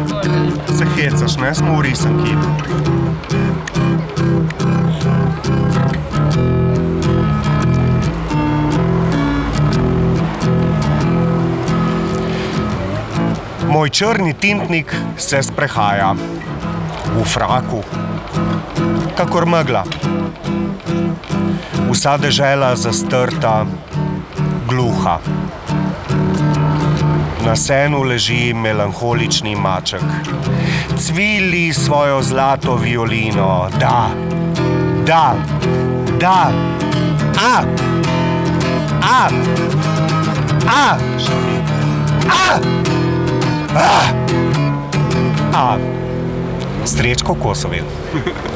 Se hecaš, ne? Smo v risanki. Moj črni tintnik se sprehaja v fraku, kakor megla. Vsa dežela zastrta, gluha. Na senu leži melanholični maček. Cvili svojo zlato violino. Da, da, da. A! A! A! A! A! A! Srečko Kosovel.